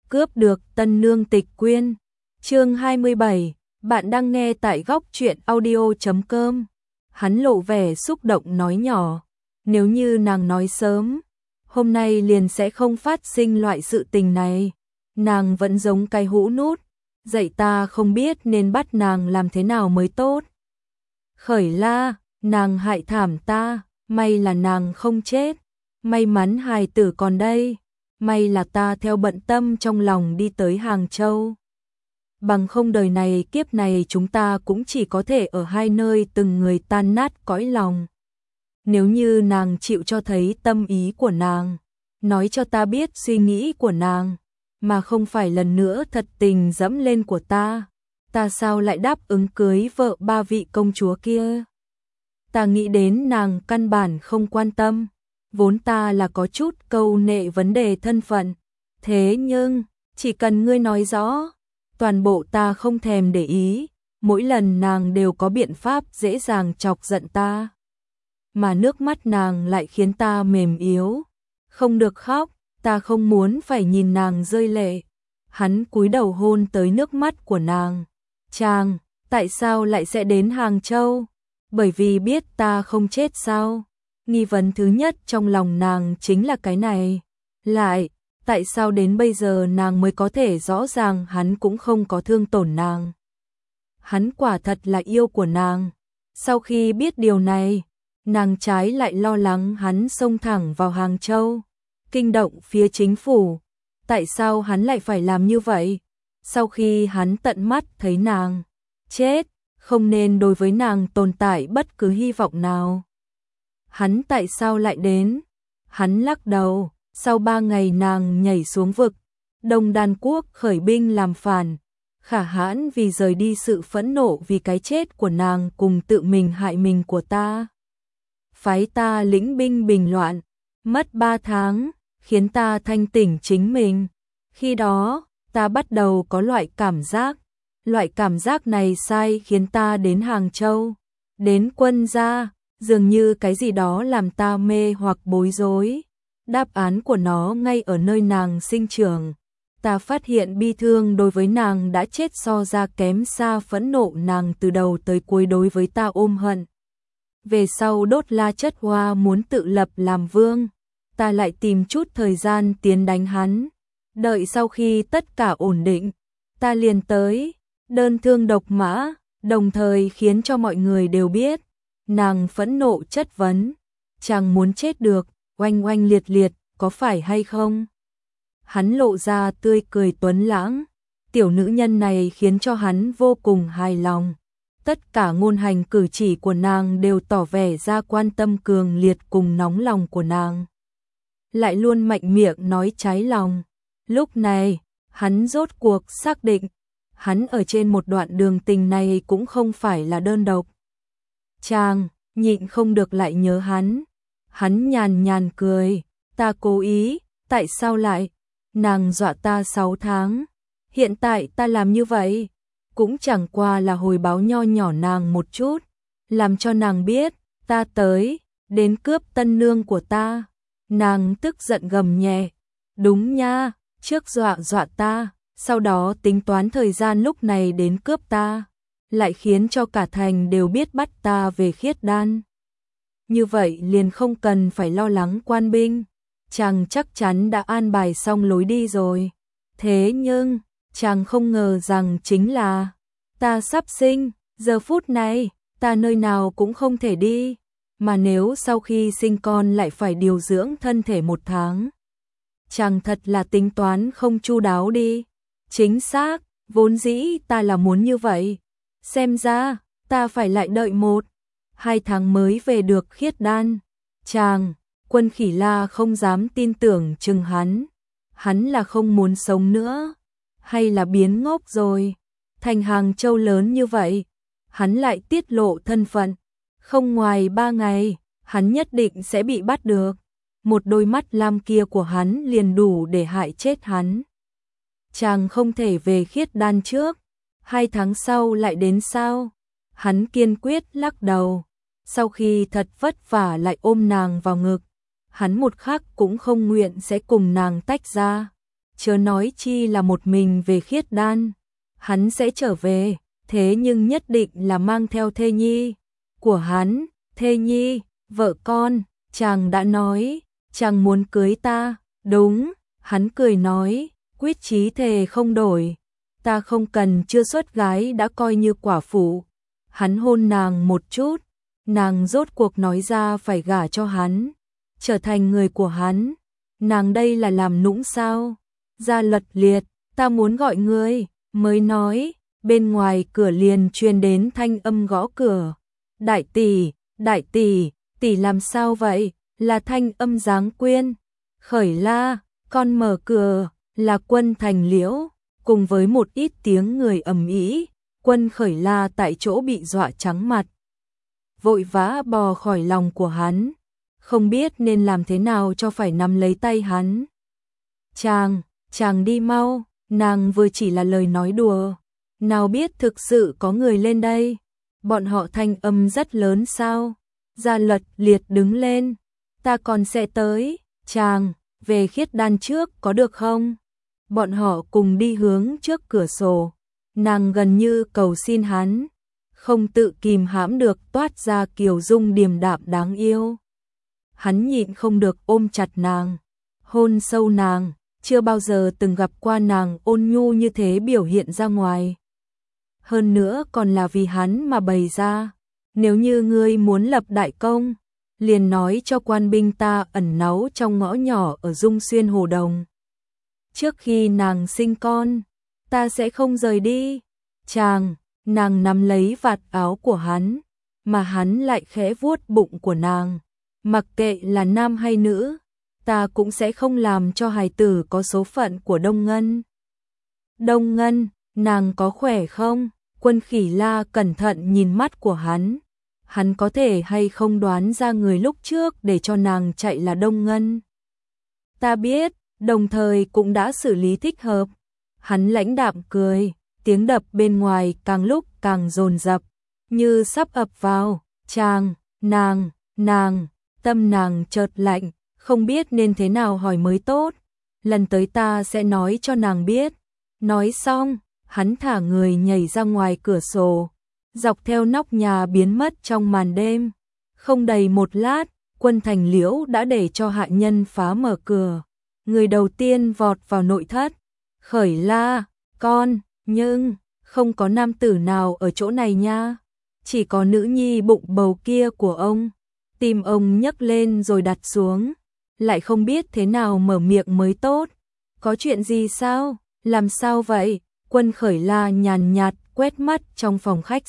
Cướp được tân nương tịch quyên. Chương 27, bạn đang nghe tại góc truyện audio.com. Hắn lộ vẻ xúc động nói nhỏ, nếu như nàng nói sớm, hôm nay liền sẽ không phát sinh loại sự tình này. Nàng vẫn giống cái hũ nút, dạy ta không biết nên bắt nàng làm thế nào mới tốt. Khởi la, nàng hại thảm ta, may là nàng không chết, may mắn hài tử còn đây, may là ta theo bận tâm trong lòng đi tới Hàng Châu. Bằng không đời này kiếp này chúng ta cũng chỉ có thể ở hai nơi từng người tan nát cõi lòng. Nếu như nàng chịu cho thấy tâm ý của nàng, nói cho ta biết suy nghĩ của nàng, mà không phải lần nữa thật tình dẫm lên của ta sao lại đáp ứng cưới vợ ba vị công chúa kia? Ta nghĩ đến nàng căn bản không quan tâm, vốn ta là có chút câu nệ vấn đề thân phận, thế nhưng chỉ cần ngươi nói rõ, toàn bộ ta không thèm để ý, mỗi lần nàng đều có biện pháp dễ dàng chọc giận ta. Mà nước mắt nàng lại khiến ta mềm yếu, không được khóc, ta không muốn phải nhìn nàng rơi lệ. Hắn cúi đầu hôn tới nước mắt của nàng. Chàng, tại sao lại sẽ đến Hàng Châu? Bởi vì biết ta không chết sao? Nghi vấn thứ nhất trong lòng nàng chính là cái này. Lại, tại sao đến bây giờ nàng mới có thể rõ ràng hắn cũng không có thương tổn nàng? Hắn quả thật là yêu của nàng. Sau khi biết điều này, nàng trái lại lo lắng hắn xông thẳng vào Hàng Châu, kinh động phía chính phủ. Tại sao hắn lại phải làm như vậy? Sau khi hắn tận mắt thấy nàng chết, không nên đối với nàng tồn tại bất cứ hy vọng nào. Hắn tại sao lại đến? Hắn lắc đầu, sau 3 ngày nàng nhảy xuống vực, Đông Đan quốc khởi binh làm phản. Khả hãn vì rời đi sự phẫn nộ vì cái chết của nàng cùng tự mình hại mình của ta. Phái ta lĩnh binh bình loạn, mất 3 tháng, khiến ta thanh tỉnh chính mình. Khi đó, ta bắt đầu có loại cảm giác này sai khiến ta đến Hàng Châu, đến quân gia, dường như cái gì đó làm ta mê hoặc bối rối. Đáp án của nó ngay ở nơi nàng sinh trưởng. Ta phát hiện bi thương đối với nàng đã chết so ra kém xa phẫn nộ nàng từ đầu tới cuối đối với ta ôm hận. Về sau Đốt La Chất Hoa muốn tự lập làm vương, ta lại tìm chút thời gian tiến đánh hắn. Đợi sau khi tất cả ổn định, ta liền tới, đơn thương độc mã, đồng thời khiến cho mọi người đều biết. Nàng phẫn nộ chất vấn, chàng muốn chết được, oanh oanh liệt liệt, có phải hay không? Hắn lộ ra tươi cười tuấn lãng, tiểu nữ nhân này khiến cho hắn vô cùng hài lòng. Tất cả ngôn hành cử chỉ của nàng đều tỏ vẻ ra quan tâm cường liệt cùng nóng lòng của nàng. Lại luôn mạnh miệng nói trái lòng. Lúc này, hắn rốt cuộc xác định, hắn ở trên một đoạn đường tình này cũng không phải là đơn độc. Chàng, nhịn không được lại nhớ hắn. Hắn nhàn nhàn cười, ta cố ý, tại sao lại? Nàng dọa ta 6 tháng, hiện tại ta làm như vậy, cũng chẳng qua là hồi báo nho nhỏ nàng một chút, làm cho nàng biết, ta tới, đến cướp tân nương của ta. Nàng tức giận gầm nhẹ, đúng nha, trước dọa ta, sau đó tính toán thời gian lúc này đến cướp ta, lại khiến cho cả thành đều biết bắt ta về Khiết Đan. Như vậy liền không cần phải lo lắng quan binh, chàng chắc chắn đã an bài xong lối đi rồi. Thế nhưng, chàng không ngờ rằng chính là, ta sắp sinh, giờ phút này, ta nơi nào cũng không thể đi, mà nếu sau khi sinh con lại phải điều dưỡng thân thể 1 tháng. Chàng thật là tính toán không chu đáo đi. Chính xác, vốn dĩ ta là muốn như vậy. Xem ra, ta phải lại đợi 1-2 tháng mới về được Khiết Đan. Chàng, Quân Khỉ La không dám tin tưởng chừng hắn là không muốn sống nữa, hay là biến ngốc rồi? Thành Hàng Châu lớn như vậy, hắn lại tiết lộ thân phận, không ngoài 3 ngày, hắn nhất định sẽ bị bắt được. Một đôi mắt lam kia của hắn liền đủ để hại chết hắn. Chàng không thể về Khiết Đan trước, 2 tháng sau lại đến sao? Hắn kiên quyết lắc đầu. Sau khi thật vất vả lại ôm nàng vào ngực, hắn một khắc cũng không nguyện sẽ cùng nàng tách ra. chớ nói chi là một mình về Khiết Đan. Hắn sẽ trở về, thế nhưng nhất định là mang theo thê nhi của hắn. Thê nhi, vợ con, chàng đã nói, chàng muốn cưới ta. Đúng, hắn cười nói, quyết chí thề không đổi. Ta không cần chưa xuất gái đã coi như quả phụ. Hắn hôn nàng một chút, nàng rốt cuộc nói ra phải gả cho hắn, trở thành người của hắn. Nàng đây là làm nũng sao? Gia Lật liệt, ta muốn gọi ngươi, mới nói, bên ngoài cửa liền truyền đến thanh âm gõ cửa. Đại tỷ, tỷ làm sao vậy? Là thanh âm Giáng Quyên. Khởi La, con mở cửa, là Quân Thành Liễu. Cùng với một ít tiếng người ầm ĩ, Quân Khởi La tại chỗ bị dọa trắng mặt. Vội vã bò khỏi lòng của hắn, không biết nên làm thế nào cho phải nắm lấy tay hắn. Chàng đi mau, nàng vừa chỉ là lời nói đùa, nào biết thực sự có người lên đây. Bọn họ thanh âm rất lớn sao? Gia Lật liệt đứng lên, ta còn sẽ tới, chàng, về Khiết Đan trước có được không? Bọn họ cùng đi hướng trước cửa sổ, nàng gần như cầu xin hắn, không tự kìm hãm được toát ra kiều dung điềm đạm đáng yêu. Hắn nhịn không được ôm chặt nàng, hôn sâu nàng, chưa bao giờ từng gặp qua nàng ôn nhu như thế biểu hiện ra ngoài. Hơn nữa còn là vì hắn mà bày ra, nếu như ngươi muốn lập đại công, liền nói cho quan binh ta ẩn náu trong ngõ nhỏ ở Dung Xuyên Hồ Đồng. Trước khi nàng sinh con, ta sẽ không rời đi. Nàng nắm lấy vạt áo của hắn, mà hắn lại khẽ vuốt bụng của nàng. Mặc kệ là nam hay nữ, ta cũng sẽ không làm cho hài tử có số phận của Đông Ngân. Đông Ngân, nàng có khỏe không? Quân Khỉ La cẩn thận nhìn mắt của hắn có thể hay không đoán ra người lúc trước để cho nàng chạy là Đông Ngân. Ta biết, đồng thời cũng đã xử lý thích hợp. Hắn lãnh đạm cười, tiếng đập bên ngoài càng lúc càng dồn dập, như sắp ập vào. Nàng, tâm nàng chợt lạnh, không biết nên thế nào hỏi mới tốt. Lần tới ta sẽ nói cho nàng biết. Nói xong, hắn thả người nhảy ra ngoài cửa sổ, dọc theo nóc nhà biến mất trong màn đêm. Không đầy một lát, Quân Thành Liễu đã để cho hạ nhân phá mở cửa. Người đầu tiên vọt vào nội thất. Khởi La, con, nhưng không có nam tử nào ở chỗ này nha. Chỉ có nữ nhi bụng bầu kia của ông. Tim ông nhấc lên rồi đặt xuống, lại không biết thế nào mở miệng mới tốt. Có chuyện gì sao? Làm sao vậy? Quân Khởi La nhàn nhạt quét mắt trong phòng khách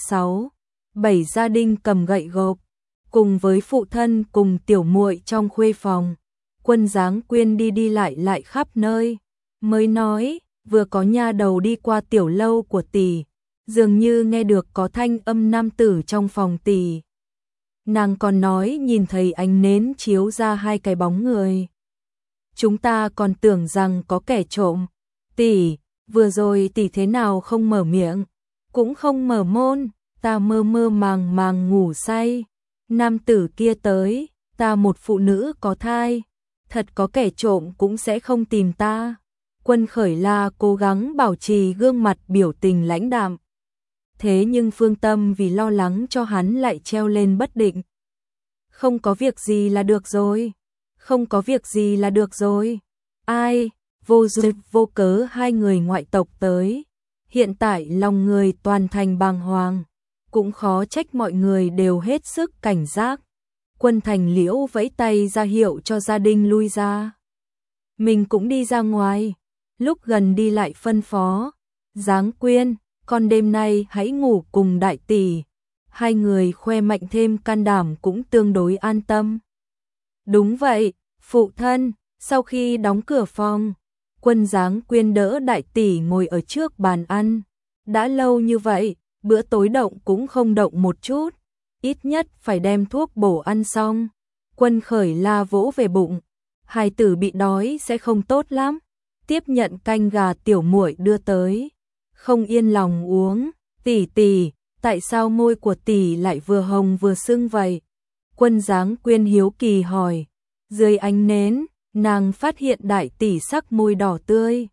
6-7 gia đình cầm gậy gộc, cùng với phụ thân cùng tiểu muội trong khuê phòng. Quân Giáng Quyên đi lại khắp nơi, mới nói, vừa có nha đầu đi qua tiểu lâu của tỷ, dường như nghe được có thanh âm nam tử trong phòng tỷ. Nàng còn nói nhìn thấy ánh nến chiếu ra hai cái bóng người. Chúng ta còn tưởng rằng có kẻ trộm. Tỷ, vừa rồi tỷ thế nào không mở miệng, cũng không mở môn, ta mơ mơ màng màng ngủ say. Nam tử kia tới, ta một phụ nữ có thai, thật có kẻ trộm cũng sẽ không tìm ta. Quân Khởi La cố gắng bảo trì gương mặt biểu tình lãnh đạm. Thế nhưng Phương Tâm vì lo lắng cho hắn lại treo lên bất định. Không có việc gì là được rồi. Không có việc gì là được rồi. Ai, vô duyên vô cớ hai người ngoại tộc tới. Hiện tại lòng người toàn thành bàng hoàng. Cũng khó trách mọi người đều hết sức cảnh giác. Quân Thành Liễu vẫy tay ra hiệu cho gia đình lui ra. Mình cũng đi ra ngoài. Lúc gần đi lại phân phó. Giáng Quyên, con đêm nay hãy ngủ cùng đại tỷ. Hai người khoe mạnh thêm can đảm cũng tương đối an tâm. Đúng vậy, phụ thân. Sau khi đóng cửa phòng, Quân Giáng Quyên đỡ đại tỷ ngồi ở trước bàn ăn. Đã lâu như vậy, bữa tối động cũng không động một chút. Ít nhất phải đem thuốc bổ ăn xong. Quân Khởi La vỗ về bụng. Hài tử bị đói sẽ không tốt lắm. Tiếp nhận canh gà tiểu muội đưa tới. Không yên lòng uống. Tỷ, tại sao môi của tỷ lại vừa hồng vừa sưng vậy? Quân Giáng Quyên hiếu kỳ hỏi. Dưới ánh nến, nàng phát hiện đại tỷ sắc môi đỏ tươi.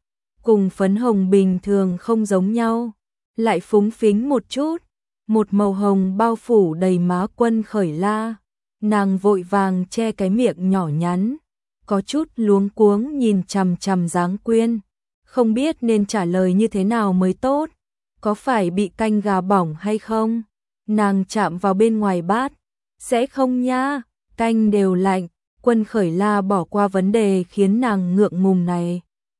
cùng phấn hồng bình thường không giống nhau, lại phúng phính một chút, một màu hồng bao phủ đầy má Quân Khởi La. Nàng vội vàng che cái miệng nhỏ nhắn, có chút luống cuống nhìn chằm chằm Giáng Quyên, không biết nên trả lời như thế nào mới tốt, có phải bị canh gà bỏng hay không? Nàng chạm vào bên ngoài bát, sẽ không nha, canh đều lạnh. Quân Khởi La bỏ qua vấn đề khiến nàng ngượng ngùng này.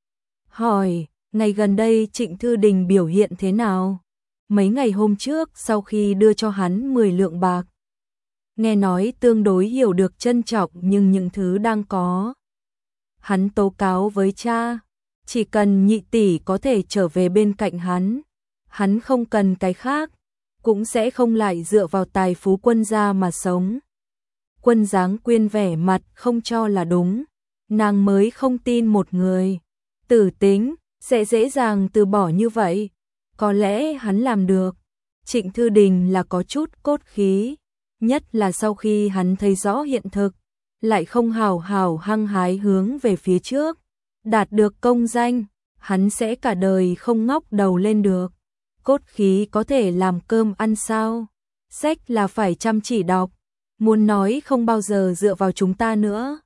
Hỏi, ngày gần đây Trịnh Thư Đình biểu hiện thế nào? Mấy ngày hôm trước sau khi đưa cho hắn 10 lượng bạc, nghe nói tương đối hiểu được trân trọng nhưng những thứ đang có. Hắn tố cáo với cha, chỉ cần nhị tỷ có thể trở về bên cạnh hắn không cần cái khác, cũng sẽ không lại dựa vào tài phú Quân gia mà sống. Quân Giáng Quyên vẻ mặt không cho là đúng, nàng mới không tin một người tử tính sẽ dễ dàng từ bỏ như vậy, có lẽ hắn làm được. Trịnh Thư Đình là có chút cốt khí, nhất là sau khi hắn thấy rõ hiện thực, lại không hào hào hăng hái hướng về phía trước, đạt được công danh, hắn sẽ cả đời không ngóc đầu lên được. Cốt khí có thể làm cơm ăn sao? Sách là phải chăm chỉ đọc, muốn nói không bao giờ dựa vào chúng ta nữa.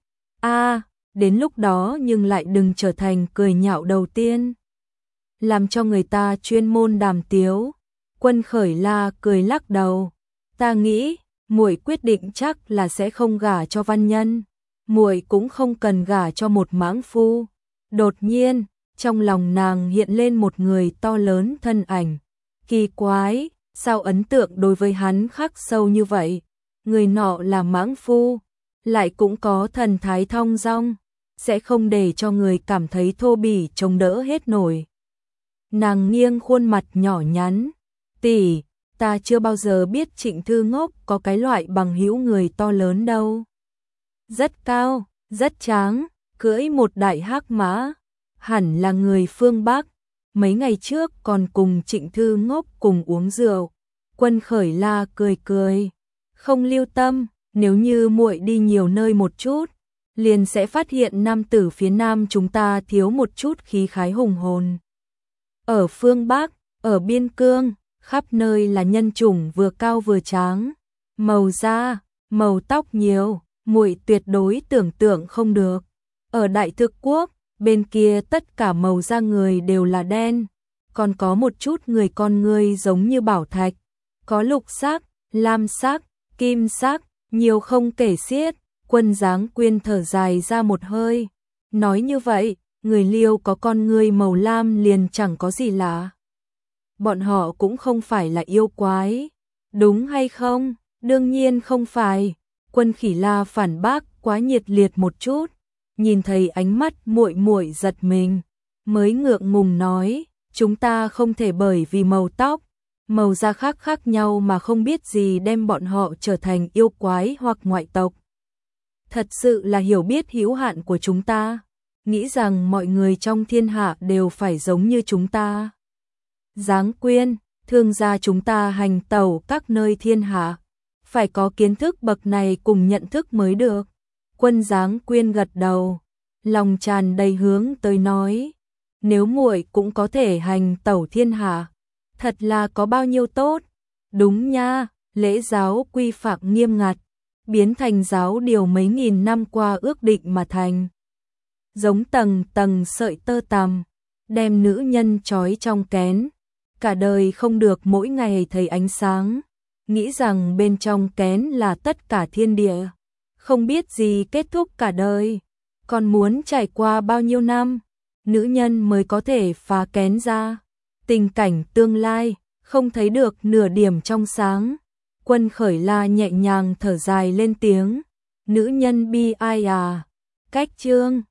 Đến lúc đó nhưng lại đừng trở thành cười nhạo đầu tiên, làm cho người ta chuyên môn đàm tiếu. Quân Khởi La cười lắc đầu, ta nghĩ muội quyết định chắc là sẽ không gả cho văn nhân, muội cũng không cần gả cho một mãng phu. Đột nhiên, trong lòng nàng hiện lên một người to lớn thân ảnh, kỳ quái, sao ấn tượng đối với hắn khắc sâu như vậy? Người nọ là mãng phu, lại cũng có thần thái thong dong, sẽ không để cho người cảm thấy thô bỉ chống đỡ hết nổi. Nàng nghiêng khuôn mặt nhỏ nhắn, tỷ, ta chưa bao giờ biết Trịnh Thư Ngốc có cái loại bằng hữu người to lớn đâu. Rất cao, rất tráng, cưỡi một đại hắc mã, hẳn là người phương Bắc, mấy ngày trước còn cùng Trịnh Thư Ngốc cùng uống rượu. Quân Khởi La cười cười, không lưu tâm, nếu như muội đi nhiều nơi một chút, liền sẽ phát hiện nam tử phía Nam chúng ta thiếu một chút khí khái hùng hồn. Ở phương Bắc, ở biên cương, khắp nơi là nhân chủng vừa cao vừa tráng, màu da, màu tóc nhiều, muội tuyệt đối tưởng tượng không được. Ở Đại Thực Quốc, bên kia tất cả màu da người đều là đen, còn có một chút người con người giống như bảo thạch, có lục sắc, lam sắc, kim sắc, nhiều không kể xiết. Quân Giáng Quyên thở dài ra một hơi, nói như vậy, người Liêu có con người màu lam liền chẳng có gì lạ. Bọn họ cũng không phải là yêu quái, đúng hay không? Đương nhiên không phải. Quân Khỉ La phản bác quá nhiệt liệt một chút, nhìn thấy ánh mắt muội muội giật mình, mới ngượng ngùng nói, chúng ta không thể bởi vì màu tóc, màu da khác nhau mà không biết gì đem bọn họ trở thành yêu quái hoặc ngoại tộc. Thật sự là hiểu biết hữu hạn của chúng ta, nghĩ rằng mọi người trong thiên hạ đều phải giống như chúng ta. Giáng Quyên, thương gia chúng ta hành tẩu các nơi thiên hạ, phải có kiến thức bậc này cùng nhận thức mới được. Quân Giáng Quyên gật đầu, lòng tràn đầy hướng tới nói, nếu muội cũng có thể hành tẩu thiên hạ, thật là có bao nhiêu tốt. Đúng nha, lễ giáo quy phạm nghiêm ngặt, biến thành giáo điều mấy nghìn năm qua ước định mà thành. Giống tầng tầng sợi tơ tằm, đem nữ nhân trói trong kén, cả đời không được mỗi ngày thấy ánh sáng, nghĩ rằng bên trong kén là tất cả thiên địa, không biết gì kết thúc cả đời, còn muốn trải qua bao nhiêu năm, nữ nhân mới có thể phá kén ra, tình cảnh tương lai, không thấy được nửa điểm trong sáng. Quân Khởi La nhẹ nhàng thở dài lên tiếng, nữ nhân bi ai à, cách chương